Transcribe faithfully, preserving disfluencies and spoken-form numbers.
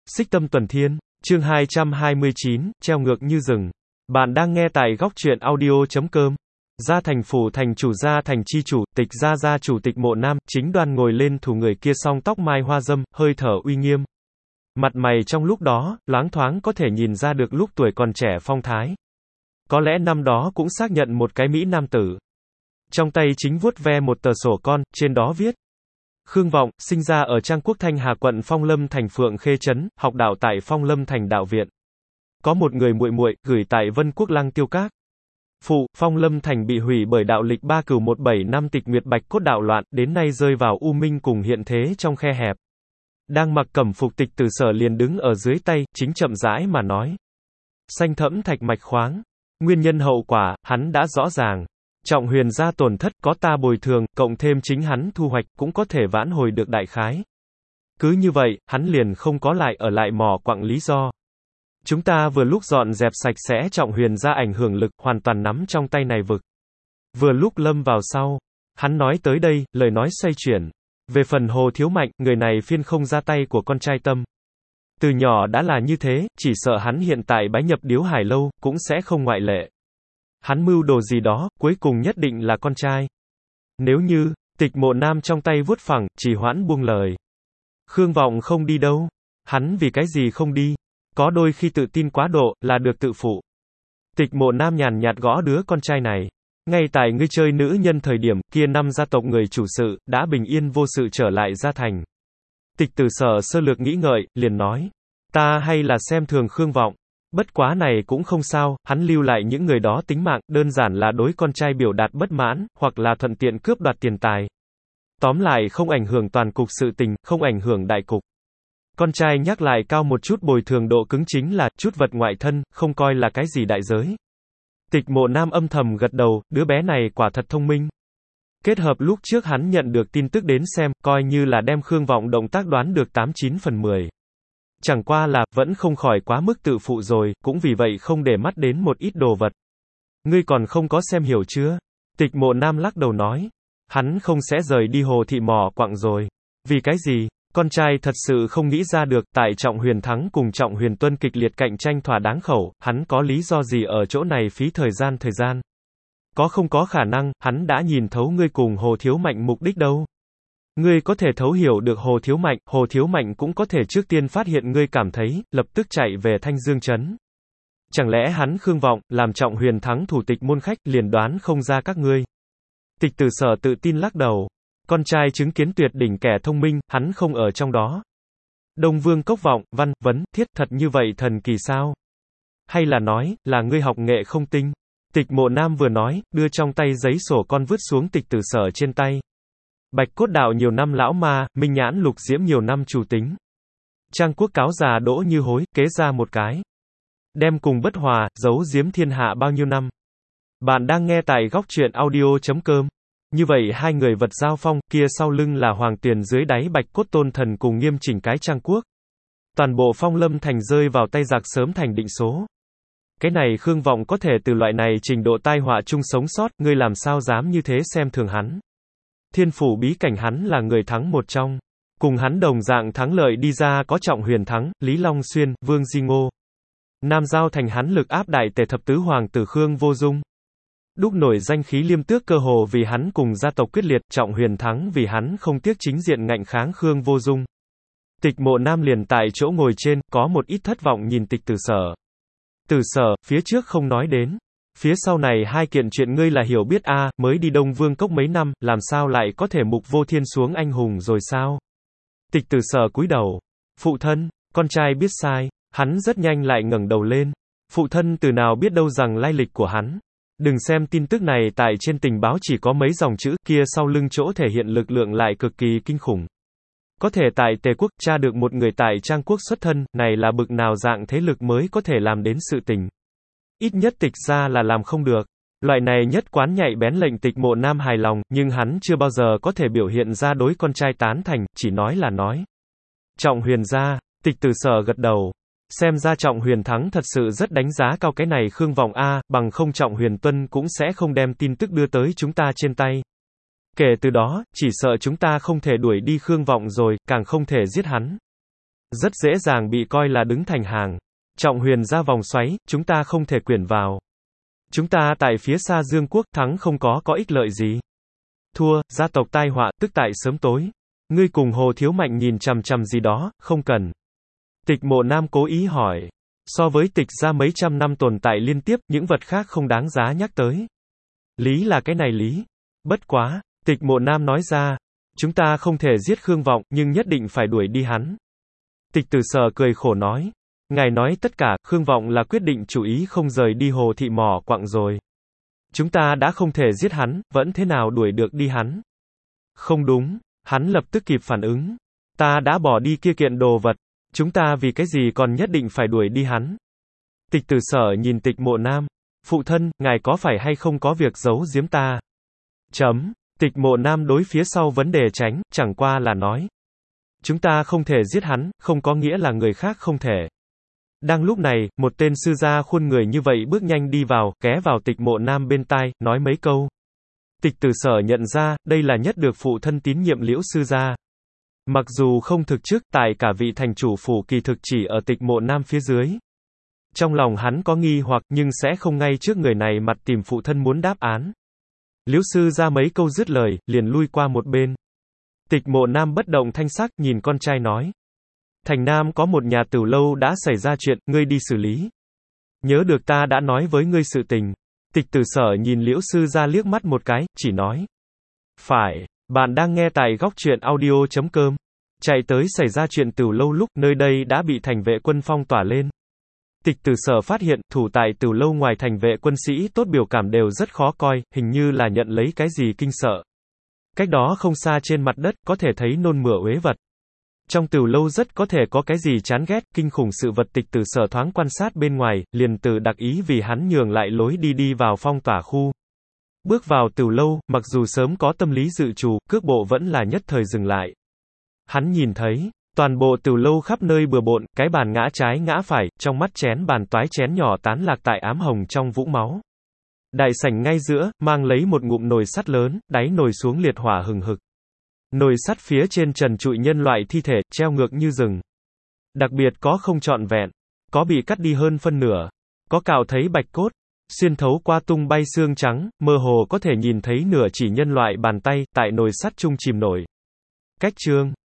Xích Tâm Tuần Thiên, chương hai trăm hai mươi chín, treo ngược như rừng. Bạn đang nghe tại góc truyện audio chấm com. Gia Thành phủ thành chủ, Gia Thành chi chủ, Tịch gia gia chủ Tịch Mộ Nam, chính đoan ngồi lên thủ người kia, song tóc mai hoa dâm, hơi thở uy nghiêm. Mặt mày trong lúc đó, loáng thoáng có thể nhìn ra được lúc tuổi còn trẻ phong thái. Có lẽ năm đó cũng xác nhận một cái mỹ nam tử. Trong tay chính vuốt ve một tờ sổ con, trên đó viết: Khương Vọng, sinh ra ở Trang Quốc Thanh Hà quận Phong Lâm thành Phượng Khê trấn, học đạo tại Phong Lâm thành đạo viện. Có một người muội muội, gửi tại Vân Quốc Lăng Tiêu Các. Phụ, Phong Lâm thành bị hủy bởi đạo lịch ba cửu một bảy năm tịch nguyệt bạch cốt đạo loạn, đến nay rơi vào u minh cùng hiện thế trong khe hẹp. Đang mặc cẩm phục Tịch Tử Sở liền đứng ở dưới tay, chính chậm rãi mà nói. Xanh thẫm thạch mạch khoáng. Nguyên nhân hậu quả, hắn đã rõ ràng. Trọng Huyền gia tổn thất có ta bồi thường, cộng thêm chính hắn thu hoạch, cũng có thể vãn hồi được đại khái. Cứ như vậy, hắn liền không có lại ở lại mò quặng lý do. Chúng ta vừa lúc dọn dẹp sạch sẽ Trọng Huyền gia ảnh hưởng lực, hoàn toàn nắm trong tay này vực. Vừa lúc lâm vào sau. Hắn nói tới đây, lời nói xoay chuyển. Về phần Hồ Thiếu Mạnh, người này phiên không ra tay của con trai Tâm. Từ nhỏ đã là như thế, chỉ sợ hắn hiện tại bái nhập Điếu Hải Lâu, cũng sẽ không ngoại lệ. Hắn mưu đồ gì đó, cuối cùng nhất định là con trai. Nếu như, Tịch Mộ Nam trong tay vuốt phẳng, chỉ hoãn buông lời. Khương Vọng không đi đâu. Hắn vì cái gì không đi? Có đôi khi tự tin quá độ, là được tự phụ. Tịch Mộ Nam nhàn nhạt gõ đứa con trai này. Ngay tại ngươi chơi nữ nhân thời điểm, kia năm gia tộc người chủ sự, đã bình yên vô sự trở lại Gia Thành. Tịch Tử Sở sơ lược nghĩ ngợi, liền nói. Ta hay là xem thường Khương Vọng. Bất quá này cũng không sao, hắn lưu lại những người đó tính mạng, đơn giản là đối con trai biểu đạt bất mãn, hoặc là thuận tiện cướp đoạt tiền tài. Tóm lại không ảnh hưởng toàn cục sự tình, không ảnh hưởng đại cục. Con trai nhắc lại cao một chút bồi thường độ cứng chính là, chút vật ngoại thân, không coi là cái gì đại giới. Tịch Mộ Nam âm thầm gật đầu, đứa bé này quả thật thông minh. Kết hợp lúc trước hắn nhận được tin tức đến xem, coi như là đem Khương Vọng động tác đoán được tám chín phần mười. Chẳng qua là, vẫn không khỏi quá mức tự phụ rồi, cũng vì vậy không để mắt đến một ít đồ vật. Ngươi còn không có xem hiểu chưa? Tịch Mộ Nam lắc đầu nói. Hắn không sẽ rời đi Hồ Thị mỏ quặng rồi. Vì cái gì? Con trai thật sự không nghĩ ra được, tại Trọng Huyền Thắng cùng Trọng Huyền Tuân kịch liệt cạnh tranh thỏa đáng khẩu, hắn có lý do gì ở chỗ này phí thời gian thời gian? Có không có khả năng, hắn đã nhìn thấu ngươi cùng Hồ Thiếu Mạnh mục đích đâu? Ngươi có thể thấu hiểu được Hồ Thiếu Mạnh, Hồ Thiếu Mạnh cũng có thể trước tiên phát hiện ngươi cảm thấy, lập tức chạy về Thanh Dương Trấn. Chẳng lẽ hắn Khương Vọng, làm Trọng Huyền Thắng thủ tịch môn khách, liền đoán không ra các ngươi? Tịch Tử Sở tự tin lắc đầu. Con trai chứng kiến tuyệt đỉnh kẻ thông minh, hắn không ở trong đó. Đông Vương Cốc Vọng, văn, vấn, thiết, thật như vậy thần kỳ sao? Hay là nói, là ngươi học nghệ không tinh? Tịch Mộ Nam vừa nói, đưa trong tay giấy sổ con vứt xuống Tịch Tử Sở trên tay. Bạch cốt đạo nhiều năm lão ma, minh nhãn lục diễm nhiều năm chủ tính. Trang Quốc cáo già đỗ như hối, kế ra một cái. Đem cùng bất hòa, giấu giếm thiên hạ bao nhiêu năm. Bạn đang nghe tại góc truyện audio chấm com. Như vậy hai người vật giao phong, kia sau lưng là Hoàng Tuyền, dưới đáy Bạch cốt tôn thần cùng nghiêm chỉnh cái Trang Quốc. Toàn bộ Phong Lâm thành rơi vào tay giặc sớm thành định số. Cái này Khương Vọng có thể từ loại này trình độ tai họa chung sống sót, ngươi làm sao dám như thế xem thường hắn. Thiên phủ bí cảnh hắn là người thắng một trong. Cùng hắn đồng dạng thắng lợi đi ra có Trọng Huyền Thắng, Lý Long Xuyên, Vương Di Ngô. Nam Giao thành hắn lực áp đại tề thập tứ hoàng tử Khương Vô Dung. Đúc nổi danh khí Liêm Tước cơ hồ vì hắn cùng gia tộc quyết liệt, Trọng Huyền Thắng vì hắn không tiếc chính diện ngạnh kháng Khương Vô Dung. Tịch Mộ Nam liền tại chỗ ngồi trên, có một ít thất vọng nhìn Tịch Tử Sở. Tử Sở, phía trước không nói đến. Phía sau này hai kiện chuyện ngươi là hiểu biết a, à, mới đi Đông Vương Cốc mấy năm, làm sao lại có thể mục vô thiên xuống anh hùng rồi sao? Tịch Tử Sở cúi đầu. Phụ thân, con trai biết sai. Hắn rất nhanh lại ngẩng đầu lên. Phụ thân từ nào biết đâu rằng lai lịch của hắn. Đừng xem tin tức này tại trên tình báo chỉ có mấy dòng chữ, kia sau lưng chỗ thể hiện lực lượng lại cực kỳ kinh khủng. Có thể tại Tề Quốc tra được một người tại Trang Quốc xuất thân, này là bực nào dạng thế lực mới có thể làm đến sự tình. Ít nhất Tịch ra là làm không được. Loại này nhất quán nhạy bén lệnh Tịch Mộ Nam hài lòng, nhưng hắn chưa bao giờ có thể biểu hiện ra đối con trai tán thành, chỉ nói là nói. Trọng Huyền gia, Tịch Tử Sở gật đầu. Xem ra Trọng Huyền Thắng thật sự rất đánh giá cao cái này Khương Vọng a, bằng không Trọng Huyền Tuân cũng sẽ không đem tin tức đưa tới chúng ta trên tay. Kể từ đó, chỉ sợ chúng ta không thể đuổi đi Khương Vọng rồi, càng không thể giết hắn. rất dễ dàng bị coi là đứng thành hàng. Trọng Huyền ra vòng xoáy, chúng ta không thể quyển vào. Chúng ta tại phía xa Dương quốc, thắng không có có ích lợi gì. Thua, gia tộc tai họa, tức tại sớm tối. Ngươi cùng Hồ Thiếu Mạnh nhìn chằm chằm gì đó, không cần. Tịch Mộ Nam cố ý hỏi. So với Tịch gia mấy trăm năm tồn tại liên tiếp, những vật khác không đáng giá nhắc tới. Lý là cái này lý. Bất quá, Tịch Mộ Nam nói ra. Chúng ta không thể giết Khương Vọng, nhưng nhất định phải đuổi đi hắn. Tịch Từ Sở cười khổ nói. Ngài nói tất cả, Khương Vọng là quyết định chủ ý không rời đi Hồ Thị Mỏ Quặng rồi. Chúng ta đã không thể giết hắn, vẫn thế nào đuổi được đi hắn? Không đúng, hắn lập tức kịp phản ứng. Ta đã bỏ đi kia kiện đồ vật, chúng ta vì cái gì còn nhất định phải đuổi đi hắn? Tịch Từ Sở nhìn Tịch Mộ Nam. Phụ thân, ngài có phải hay không có việc giấu giếm ta? Chấm. Tịch Mộ Nam đối phía sau vấn đề tránh, chẳng qua là nói. Chúng ta không thể giết hắn, không có nghĩa là người khác không thể. Đang lúc này, một tên sư gia khuôn người như vậy bước nhanh đi vào, ghé vào Tịch Mộ Nam bên tai, nói mấy câu. Tịch Từ Sở nhận ra, đây là nhất được phụ thân tín nhiệm Liễu sư gia. Mặc dù không thực chức, tại cả vị thành chủ phủ kỳ thực chỉ ở Tịch Mộ Nam phía dưới. Trong lòng hắn có nghi hoặc, nhưng sẽ không ngay trước người này mặt tìm phụ thân muốn đáp án. Liễu sư gia mấy câu dứt lời, liền lui qua một bên. Tịch Mộ Nam bất động thanh sắc, nhìn con trai nói. Thành Nam có một nhà tửu lâu đã xảy ra chuyện, ngươi đi xử lý. Nhớ được ta đã nói với ngươi sự tình. Tịch Từ Sở nhìn Liễu sư gia liếc mắt một cái, chỉ nói. Phải, bạn đang nghe tại góc truyện audio chấm com. Chạy tới xảy ra chuyện tửu lâu lúc nơi đây đã bị thành vệ quân phong tỏa lên. Tịch Từ Sở phát hiện, thủ tại tửu lâu ngoài thành vệ quân sĩ tốt biểu cảm đều rất khó coi, hình như là nhận lấy cái gì kinh sợ. Cách đó không xa trên mặt đất, có thể thấy nôn mửa uế vật. Trong tửu lâu rất có thể có cái gì chán ghét, kinh khủng sự vật. Tịch Từ Sở thoáng quan sát bên ngoài, liền từ đặc ý vì hắn nhường lại lối đi đi vào phong tỏa khu. Bước vào tửu lâu, mặc dù sớm có tâm lý dự trù, cước bộ vẫn là nhất thời dừng lại. Hắn nhìn thấy, toàn bộ tửu lâu khắp nơi bừa bộn, cái bàn ngã trái ngã phải, trong mắt chén bàn toái chén nhỏ tán lạc tại ám hồng trong vũng máu. Đại sảnh ngay giữa, mang lấy một ngụm nồi sắt lớn, đáy nồi xuống liệt hỏa hừng hực. Nồi sắt phía trên trần trụi nhân loại thi thể, treo ngược như rừng. Đặc biệt có không trọn vẹn, có bị cắt đi hơn phân nửa, có cạo thấy bạch cốt, xuyên thấu qua tung bay xương trắng, mơ hồ có thể nhìn thấy nửa chỉ nhân loại bàn tay, tại nồi sắt chung chìm nổi. Cách chương